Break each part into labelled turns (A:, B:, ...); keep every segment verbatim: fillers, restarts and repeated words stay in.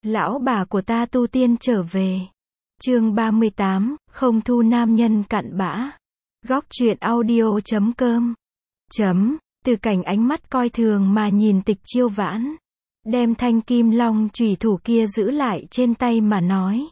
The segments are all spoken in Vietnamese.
A: Lão bà của ta tu tiên trở về. Chương ba mươi tám, không thu nam nhân cặn bã. Góc truyện audio chấm com. Chấm, Từ Cảnh ánh mắt coi thường mà nhìn Tịch Chiêu Vãn. Đem thanh kim long chủy thủ kia giữ lại trên tay mà nói.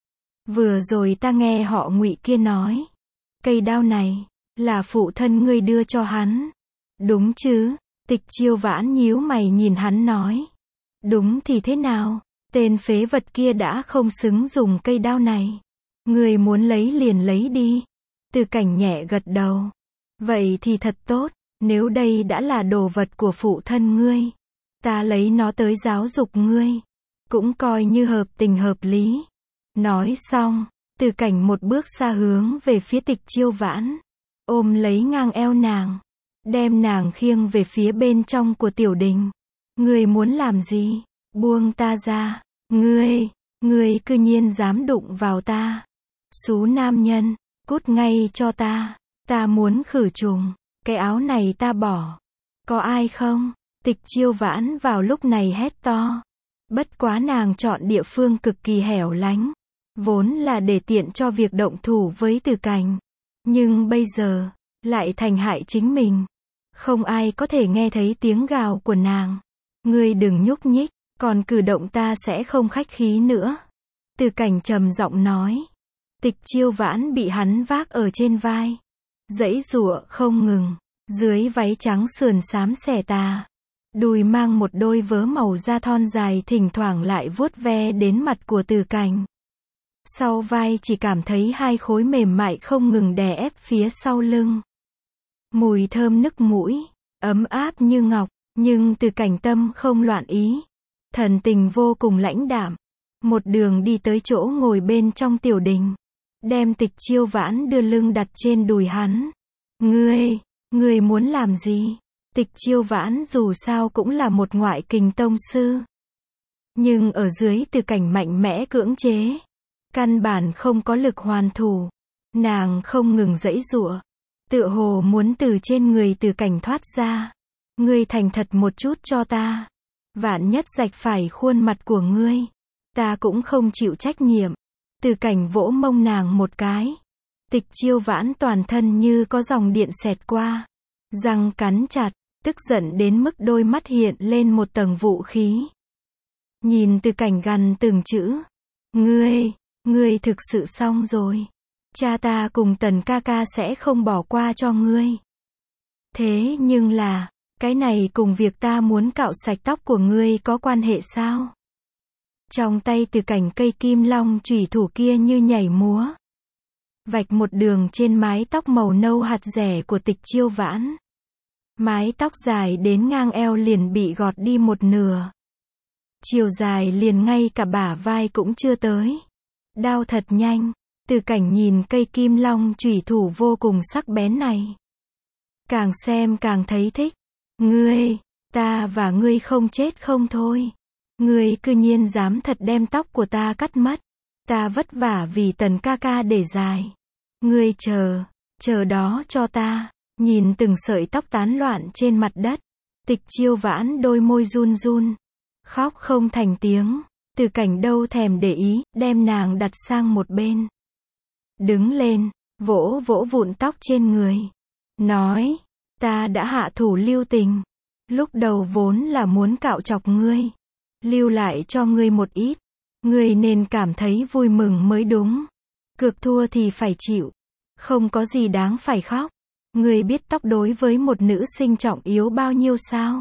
A: Vừa rồi ta nghe họ Ngụy kia nói. Cây đao này, là phụ thân ngươi đưa cho hắn. Đúng chứ? Tịch Chiêu Vãn nhíu mày nhìn hắn nói. Đúng thì thế nào? Tên phế vật kia đã không xứng dùng cây đao này. Ngươi muốn lấy liền lấy đi. Từ Cảnh nhẹ gật đầu. Vậy thì thật tốt, nếu đây đã là đồ vật của phụ thân ngươi, ta lấy nó tới giáo dục ngươi, cũng coi như hợp tình hợp lý. Nói xong, Từ Cảnh một bước xa hướng về phía Tịch Chiêu Vãn, ôm lấy ngang eo nàng, đem nàng khiêng về phía bên trong của tiểu đình. Ngươi muốn làm gì? Buông ta ra. Ngươi, ngươi cư nhiên dám đụng vào ta. Xú nam nhân, cút ngay cho ta. Ta muốn khử trùng, cái áo này ta bỏ. Có ai không? Tịch Chiêu Vãn vào lúc này hét to. Bất quá nàng chọn địa phương cực kỳ hẻo lánh, vốn là để tiện cho việc động thủ với Từ Cảnh. Nhưng bây giờ, lại thành hại chính mình. Không ai có thể nghe thấy tiếng gào của nàng. Ngươi đừng nhúc nhích, còn cử động ta sẽ không khách khí nữa. Từ Cảnh trầm giọng nói. Tịch Chiêu Vãn bị hắn vác ở trên vai, giãy giụa không ngừng, dưới váy trắng sườn xám xẻ tà, đùi mang một đôi vớ màu da thon dài thỉnh thoảng lại vuốt ve đến mặt của Từ Cảnh. Sau vai chỉ cảm thấy hai khối mềm mại không ngừng đè ép phía sau lưng. Mùi thơm nức mũi, ấm áp như ngọc, nhưng Từ Cảnh tâm không loạn ý, thần tình vô cùng lãnh đạm. Một đường đi tới chỗ ngồi bên trong tiểu đình, đem Tịch Chiêu Vãn đưa lưng đặt trên đùi hắn. Ngươi, ngươi muốn làm gì? Tịch Chiêu Vãn dù sao cũng là một ngoại kình tông sư, nhưng ở dưới Từ Cảnh mạnh mẽ cưỡng chế, căn bản không có lực hoàn thủ. Nàng không ngừng giãy giụa, tựa hồ muốn từ trên người Từ Cảnh thoát ra. Ngươi thành thật một chút cho ta, vạn nhất rạch phải khuôn mặt của ngươi, ta cũng không chịu trách nhiệm. Từ Cảnh vỗ mông nàng một cái. Tịch Chiêu Vãn toàn thân như có dòng điện xẹt qua, răng cắn chặt, tức giận đến mức đôi mắt hiện lên một tầng vũ khí. Nhìn Từ Cảnh gằn từng chữ. Ngươi, ngươi thực sự xong rồi. Cha ta cùng Tần ca ca sẽ không bỏ qua cho ngươi. Thế nhưng là, cái này cùng việc ta muốn cạo sạch tóc của ngươi có quan hệ sao? Trong tay Từ Cảnh cây kim long chủy thủ kia như nhảy múa, vạch một đường trên mái tóc màu nâu hạt rẻ của Tịch Chiêu Vãn. Mái tóc dài đến ngang eo liền bị gọt đi một nửa. Chiều dài liền ngay cả bả vai cũng chưa tới. Đao thật nhanh. Từ Cảnh nhìn cây kim long chủy thủ vô cùng sắc bén này, càng xem càng thấy thích. Ngươi, ta và ngươi không chết không thôi. Ngươi cư nhiên dám thật đem tóc của ta cắt mất. Ta vất vả vì Tần ca ca để dài. Ngươi chờ, chờ đó cho ta. Nhìn từng sợi tóc tán loạn trên mặt đất, Tịch Chiêu Vãn đôi môi run run, khóc không thành tiếng. Từ Cảnh đâu thèm để ý, đem nàng đặt sang một bên. Đứng lên, vỗ vỗ vụn tóc trên người, nói, ta đã hạ thủ lưu tình. Lúc đầu vốn là muốn cạo chọc ngươi, lưu lại cho ngươi một ít. Ngươi nên cảm thấy vui mừng mới đúng. Cược thua thì phải chịu. Không có gì đáng phải khóc. Ngươi biết tóc đối với một nữ sinh trọng yếu bao nhiêu sao?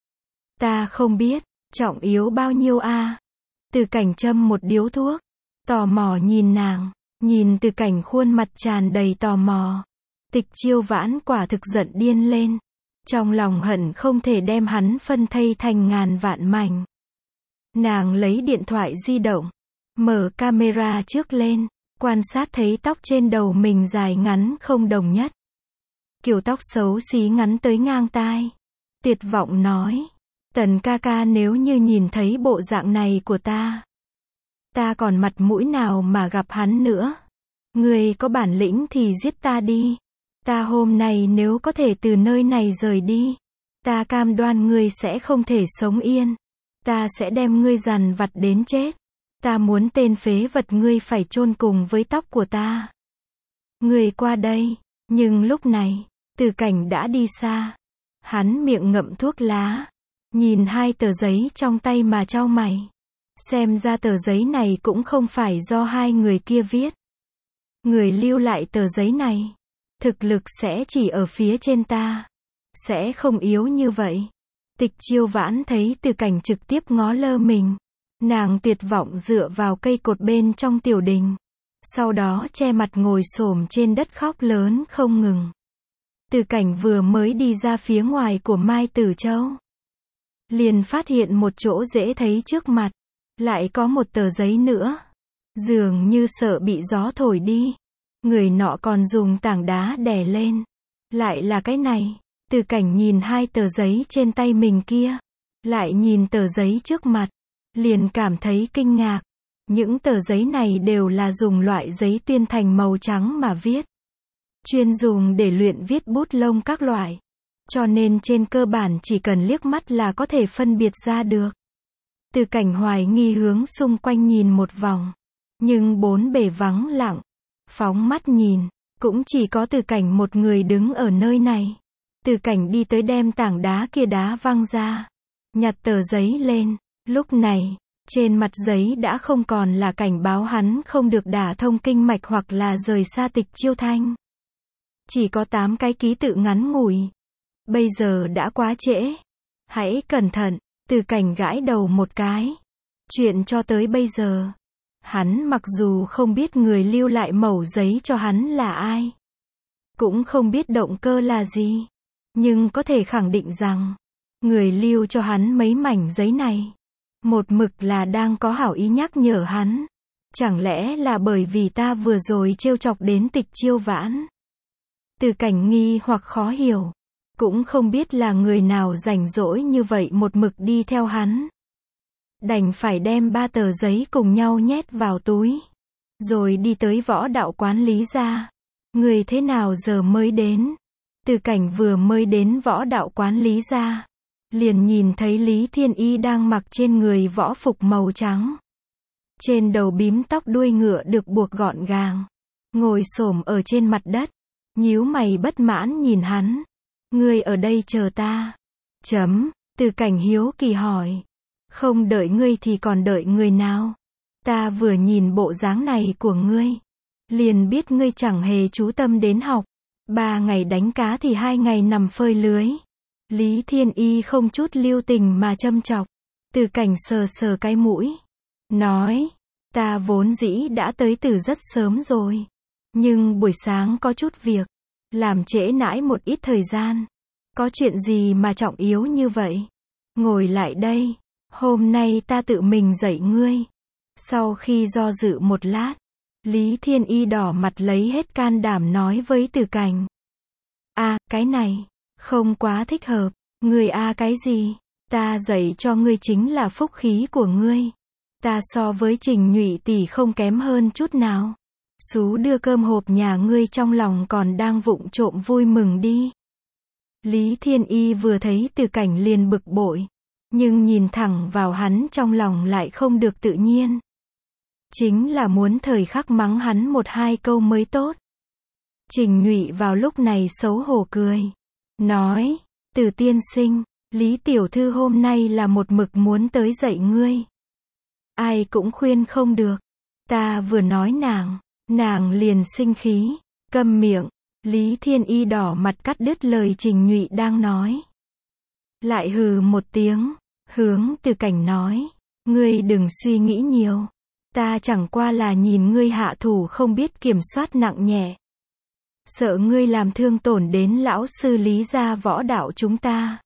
A: Ta không biết, trọng yếu bao nhiêu a? Từ Cảnh châm một điếu thuốc, tò mò nhìn nàng, nhìn Từ Cảnh khuôn mặt tràn đầy tò mò. Tịch Chiêu Vãn quả thực giận điên lên, trong lòng hận không thể đem hắn phân thây thành ngàn vạn mảnh. Nàng lấy điện thoại di động, mở camera trước lên, quan sát thấy tóc trên đầu mình dài ngắn không đồng nhất. Kiểu tóc xấu xí ngắn tới ngang tai. Tuyệt vọng nói, Tần ca ca nếu như nhìn thấy bộ dạng này của ta, ta còn mặt mũi nào mà gặp hắn nữa. Ngươi có bản lĩnh thì giết ta đi. Ta hôm nay nếu có thể từ nơi này rời đi, ta cam đoan ngươi sẽ không thể sống yên. Ta sẽ đem ngươi dằn vặt đến chết. Ta muốn tên phế vật ngươi phải chôn cùng với tóc của ta. Ngươi qua đây. Nhưng lúc này, Từ Cảnh đã đi xa. Hắn miệng ngậm thuốc lá. Nhìn hai tờ giấy trong tay mà chau mày. Xem ra tờ giấy này cũng không phải do hai người kia viết. Người lưu lại tờ giấy này. Thực lực sẽ chỉ ở phía trên ta. Sẽ không yếu như vậy. Tịch Chiêu Vãn thấy Từ Cảnh trực tiếp ngó lơ mình. Nàng tuyệt vọng dựa vào cây cột bên trong tiểu đình. Sau đó che mặt ngồi xổm trên đất khóc lớn không ngừng. Từ Cảnh vừa mới đi ra phía ngoài của Mai Tử Châu. Liền phát hiện một chỗ dễ thấy trước mặt. Lại có một tờ giấy nữa. Dường như sợ bị gió thổi đi. Người nọ còn dùng tảng đá đè lên. Lại là cái này. Từ Cảnh nhìn hai tờ giấy trên tay mình kia. Lại nhìn tờ giấy trước mặt. Liền cảm thấy kinh ngạc. Những tờ giấy này đều là dùng loại giấy tuyên thành màu trắng mà viết. Chuyên dùng để luyện viết bút lông các loại. Cho nên trên cơ bản chỉ cần liếc mắt là có thể phân biệt ra được. Từ Cảnh hoài nghi hướng xung quanh nhìn một vòng. Nhưng bốn bề vắng lặng. Phóng mắt nhìn. Cũng chỉ có Từ Cảnh một người đứng ở nơi này. Từ Cảnh đi tới đem tảng đá kia đá văng ra. Nhặt tờ giấy lên. Lúc này, trên mặt giấy đã không còn là cảnh báo hắn không được đả thông kinh mạch hoặc là rời xa Tịch Chiêu Thanh. Chỉ có tám cái ký tự ngắn ngủi. Bây giờ đã quá trễ. Hãy cẩn thận. Từ Cảnh gãi đầu một cái. Chuyện cho tới bây giờ. Hắn mặc dù không biết người lưu lại mẩu giấy cho hắn là ai. Cũng không biết động cơ là gì. Nhưng có thể khẳng định rằng, người lưu cho hắn mấy mảnh giấy này. Một mực là đang có hảo ý nhắc nhở hắn. Chẳng lẽ là bởi vì ta vừa rồi trêu chọc đến Tịch Chiêu Vãn. Từ Cảnh nghi hoặc khó hiểu. Cũng không biết là người nào rảnh rỗi như vậy một mực đi theo hắn. Đành phải đem ba tờ giấy cùng nhau nhét vào túi. Rồi đi tới võ đạo quán Lý gia. Người thế nào giờ mới đến? Từ Cảnh vừa mới đến võ đạo quán Lý gia. Liền nhìn thấy Lý Thiên Y đang mặc trên người võ phục màu trắng. Trên đầu bím tóc đuôi ngựa được buộc gọn gàng. Ngồi xổm ở trên mặt đất. Nhíu mày bất mãn nhìn hắn. Ngươi ở đây chờ ta. Chấm. Từ Cảnh hiếu kỳ hỏi. Không đợi ngươi thì còn đợi người nào? Ta vừa nhìn bộ dáng này của ngươi. Liền biết ngươi chẳng hề chú tâm đến học. Ba ngày đánh cá thì hai ngày nằm phơi lưới. Lý Thiên Y không chút lưu tình mà châm chọc. Từ Cảnh sờ sờ cái mũi. Nói. Ta vốn dĩ đã tới từ rất sớm rồi. Nhưng buổi sáng có chút việc. Làm trễ nãi một ít thời gian. Có chuyện gì mà trọng yếu như vậy? Ngồi lại đây. Hôm nay ta tự mình dạy ngươi. Sau khi do dự một lát. Lý Thiên Y đỏ mặt lấy hết can đảm nói với Từ Cảnh. À, cái này. Không quá thích hợp. Ngươi a à cái gì? Ta dạy cho ngươi chính là phúc khí của ngươi. Ta so với Trình Nhụy tỷ không kém hơn chút nào. Sú đưa cơm hộp nhà ngươi trong lòng còn đang vụng trộm vui mừng đi. Lý Thiên Y vừa thấy Từ Cảnh liền bực bội. Nhưng nhìn thẳng vào hắn trong lòng lại không được tự nhiên. Chính là muốn thời khắc mắng hắn một hai câu mới tốt. Trình Nhụy vào lúc này xấu hổ cười. Nói, Từ tiên sinh, Lý tiểu thư hôm nay là một mực muốn tới dạy ngươi. Ai cũng khuyên không được. Ta vừa nói nàng, nàng liền sinh khí. Câm miệng. Lý Thiên Y đỏ mặt cắt đứt lời Trình Nhụy đang nói. Lại hừ một tiếng, hướng Từ Cảnh nói. Ngươi đừng suy nghĩ nhiều. Ta chẳng qua là nhìn ngươi hạ thủ không biết kiểm soát nặng nhẹ. Sợ ngươi làm thương tổn đến lão sư Lý gia võ đạo chúng ta.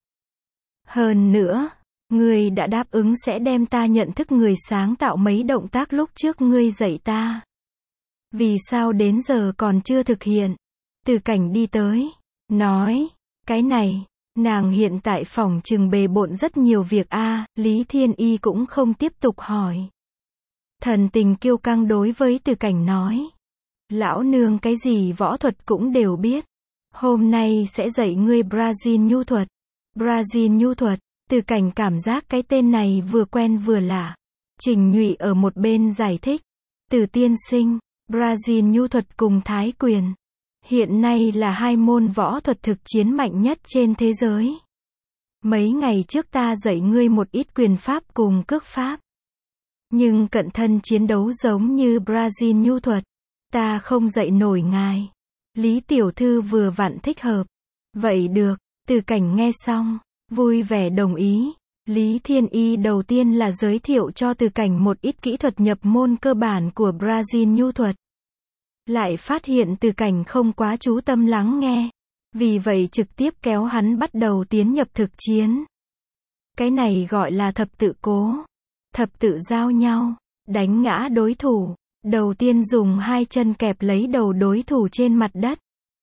A: Hơn nữa, ngươi đã đáp ứng sẽ đem ta nhận thức người sáng tạo mấy động tác lúc trước ngươi dạy ta. Vì sao đến giờ còn chưa thực hiện? Từ Cảnh đi tới, nói, cái này, nàng hiện tại phòng trừng bề bộn rất nhiều việc a. À, Lý Thiên Y cũng không tiếp tục hỏi. Thần tình kiêu căng đối với Từ Cảnh nói. Lão nương cái gì võ thuật cũng đều biết. Hôm nay sẽ dạy ngươi Brazil nhu thuật. Brazil nhu thuật. Từ Cảnh cảm giác cái tên này vừa quen vừa lạ. Trình Nhụy ở một bên giải thích. Từ tiên sinh, Brazil nhu thuật cùng Thái quyền. Hiện nay là hai môn võ thuật thực chiến mạnh nhất trên thế giới. Mấy ngày trước ta dạy ngươi một ít quyền pháp cùng cước pháp. Nhưng cận thân chiến đấu giống như Brazil nhu thuật, ta không dạy nổi ngài. Lý tiểu thư vừa vặn thích hợp. Vậy được, Từ Cảnh nghe xong, vui vẻ đồng ý. Lý Thiên Y đầu tiên là giới thiệu cho Từ Cảnh một ít kỹ thuật nhập môn cơ bản của Brazil nhu thuật. Lại phát hiện Từ Cảnh không quá chú tâm lắng nghe. Vì vậy trực tiếp kéo hắn bắt đầu tiến nhập thực chiến. Cái này gọi là thập tự cố. Thập tự giao nhau, đánh ngã đối thủ. Đầu tiên dùng hai chân kẹp lấy đầu đối thủ trên mặt đất.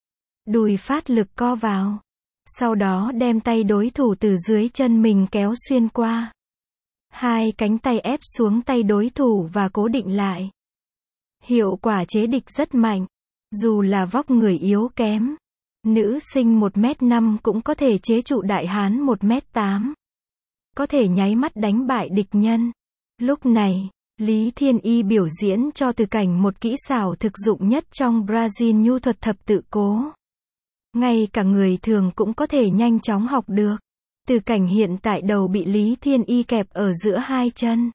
A: Đùi phát lực co vào. Sau đó đem tay đối thủ từ dưới chân mình kéo xuyên qua. Hai cánh tay ép xuống tay đối thủ và cố định lại. Hiệu quả chế địch rất mạnh. Dù là vóc người yếu kém, nữ sinh một mét năm cũng có thể chế trụ đại hán một mét tám. Có thể nháy mắt đánh bại địch nhân. Lúc này, Lý Thiên Y biểu diễn cho Từ Cảnh một kỹ xảo thực dụng nhất trong Brazil nhu thuật thập tự cố. Ngay cả người thường cũng có thể nhanh chóng học được. Từ Cảnh hiện tại đầu bị Lý Thiên Y kẹp ở giữa hai chân.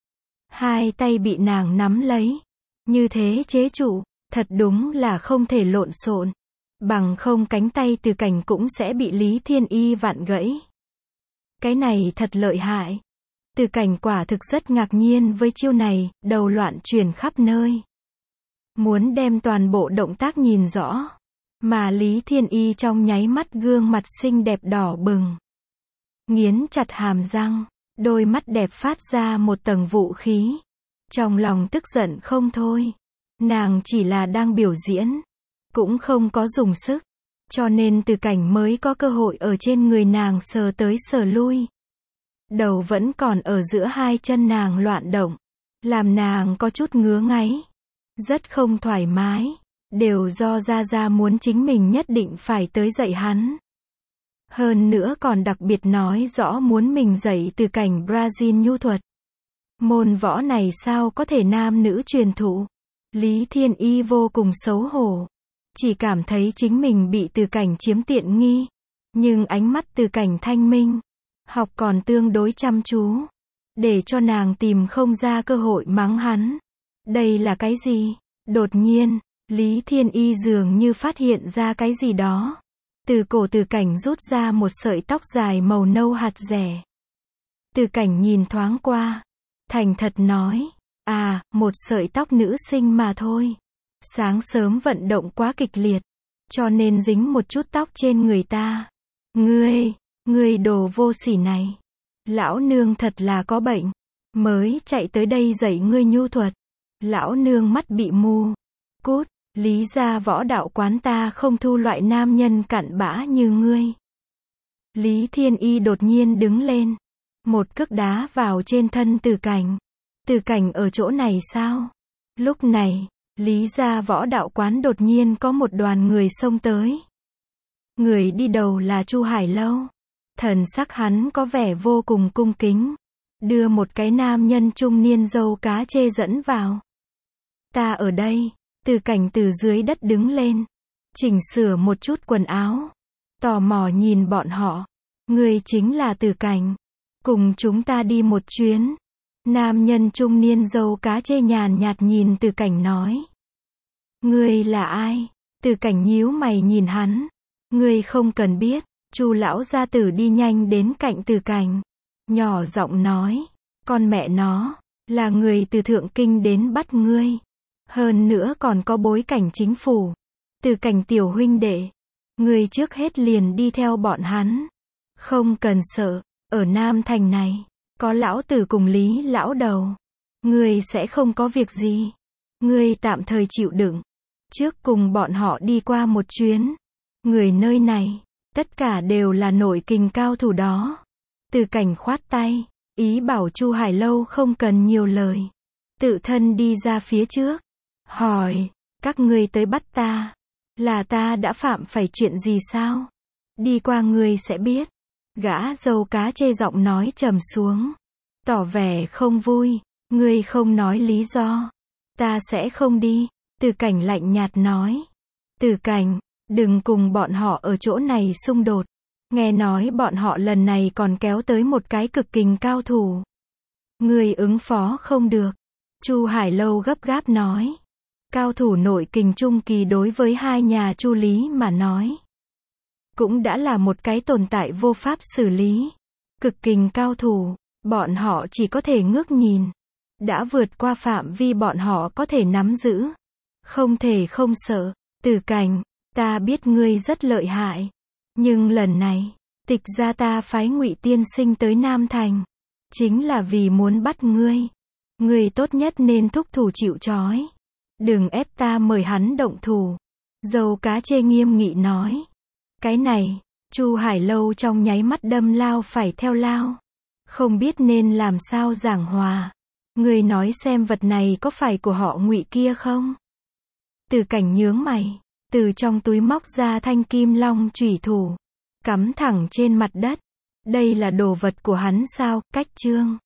A: Hai tay bị nàng nắm lấy. Như thế chế trụ, thật đúng là không thể lộn xộn. Bằng không cánh tay Từ Cảnh cũng sẽ bị Lý Thiên Y vặn gãy. Cái này thật lợi hại. Từ Cảnh quả thực rất ngạc nhiên với chiêu này, đầu loạn chuyển khắp nơi. Muốn đem toàn bộ động tác nhìn rõ. Mà Lý Thiên Y trong nháy mắt gương mặt xinh đẹp đỏ bừng. Nghiến chặt hàm răng, đôi mắt đẹp phát ra một tầng vũ khí. Trong lòng tức giận không thôi. Nàng chỉ là đang biểu diễn, cũng không có dùng sức. Cho nên Từ Cảnh mới có cơ hội ở trên người nàng sờ tới sờ lui. Đầu vẫn còn ở giữa hai chân nàng loạn động. Làm nàng có chút ngứa ngáy. Rất không thoải mái. Đều do Gia Gia muốn chính mình nhất định phải tới dạy hắn. Hơn nữa còn đặc biệt nói rõ muốn mình dạy Từ Cảnh Brazil nhu thuật. Môn võ này sao có thể nam nữ truyền thụ. Lý Thiên Y vô cùng xấu hổ. Chỉ cảm thấy chính mình bị Từ Cảnh chiếm tiện nghi. Nhưng ánh mắt Từ Cảnh thanh minh. Học còn tương đối chăm chú. Để cho nàng tìm không ra cơ hội mắng hắn. Đây là cái gì? Đột nhiên, Lý Thiên Y dường như phát hiện ra cái gì đó. Từ cổ Từ Cảnh rút ra một sợi tóc dài màu nâu hạt rẻ. Từ Cảnh nhìn thoáng qua. Thành thật nói. À, một sợi tóc nữ sinh mà thôi. Sáng sớm vận động quá kịch liệt. Cho nên dính một chút tóc trên người ta. Ngươi, ngươi đồ vô sỉ này. Lão nương thật là có bệnh. Mới chạy tới đây dạy ngươi nhu thuật. Lão nương mắt bị mù. Cút, Lý gia võ đạo quán ta không thu loại nam nhân cặn bã như ngươi. Lý Thiên Y đột nhiên đứng lên. Một cước đá vào trên thân Từ Cảnh. Từ Cảnh ở chỗ này sao? Lúc này, Lý gia võ đạo quán đột nhiên có một đoàn người xông tới. Người đi đầu là Chu Hải Lâu. Thần sắc hắn có vẻ vô cùng cung kính. Đưa một cái nam nhân trung niên râu cá chê dẫn vào. Ta ở đây. Từ Cảnh từ dưới đất đứng lên. Chỉnh sửa một chút quần áo. Tò mò nhìn bọn họ. Người chính là Từ Cảnh. Cùng chúng ta đi một chuyến. Nam nhân trung niên râu cá chê nhàn nhạt nhìn Từ Cảnh nói. Ngươi là ai? Từ Cảnh nhíu mày nhìn hắn. Ngươi không cần biết. Chu lão gia tử đi nhanh đến cạnh Từ Cảnh. Nhỏ giọng nói. Con mẹ nó. Là người từ Thượng Kinh đến bắt ngươi. Hơn nữa còn có bối cảnh chính phủ. Từ Cảnh tiểu huynh đệ. Ngươi trước hết liền đi theo bọn hắn. Không cần sợ. Ở Nam Thành này. Có lão tử cùng Lý lão đầu. Ngươi sẽ không có việc gì. Ngươi tạm thời chịu đựng. Trước cùng bọn họ đi qua một chuyến. Người nơi này. Tất cả đều là nội kình cao thủ đó. Từ Cảnh khoát tay. Ý bảo Chu Hải Lâu không cần nhiều lời. Tự thân đi ra phía trước. Hỏi. Các ngươi tới bắt ta. Là ta đã phạm phải chuyện gì sao? Đi qua ngươi sẽ biết. Gã dâu cá chê giọng nói trầm xuống, tỏ vẻ không vui. Ngươi không nói lý do, ta sẽ không đi. Từ Cảnh lạnh nhạt nói. Từ Cảnh, đừng cùng bọn họ ở chỗ này xung đột. Nghe nói bọn họ lần này còn kéo tới một cái cực kình cao thủ. Ngươi ứng phó không được. Chu Hải Lâu gấp gáp nói. Cao thủ nội kình trung kỳ đối với hai nhà Chu Lý mà nói, cũng đã là một cái tồn tại vô pháp xử lý. Cực kình cao thủ, bọn họ chỉ có thể ngước nhìn. Đã vượt qua phạm vi bọn họ có thể nắm giữ. Không thể không sợ. Từ Cảnh, ta biết ngươi rất lợi hại. Nhưng lần này, Tịch gia ta phái Ngụy tiên sinh tới Nam Thành, chính là vì muốn bắt ngươi. Ngươi tốt nhất nên thúc thủ chịu trói. Đừng ép ta mời hắn động thủ. Dâu cá chê nghiêm nghị nói. Cái này, Chu Hải Lâu trong nháy mắt đâm lao phải theo lao. Không biết nên làm sao giảng hòa. Ngươi nói xem vật này có phải của họ Ngụy kia không? Từ Cảnh nhướng mày, từ trong túi móc ra thanh kim long chủy thủ, cắm thẳng trên mặt đất. Đây là đồ vật của hắn sao? Cách chương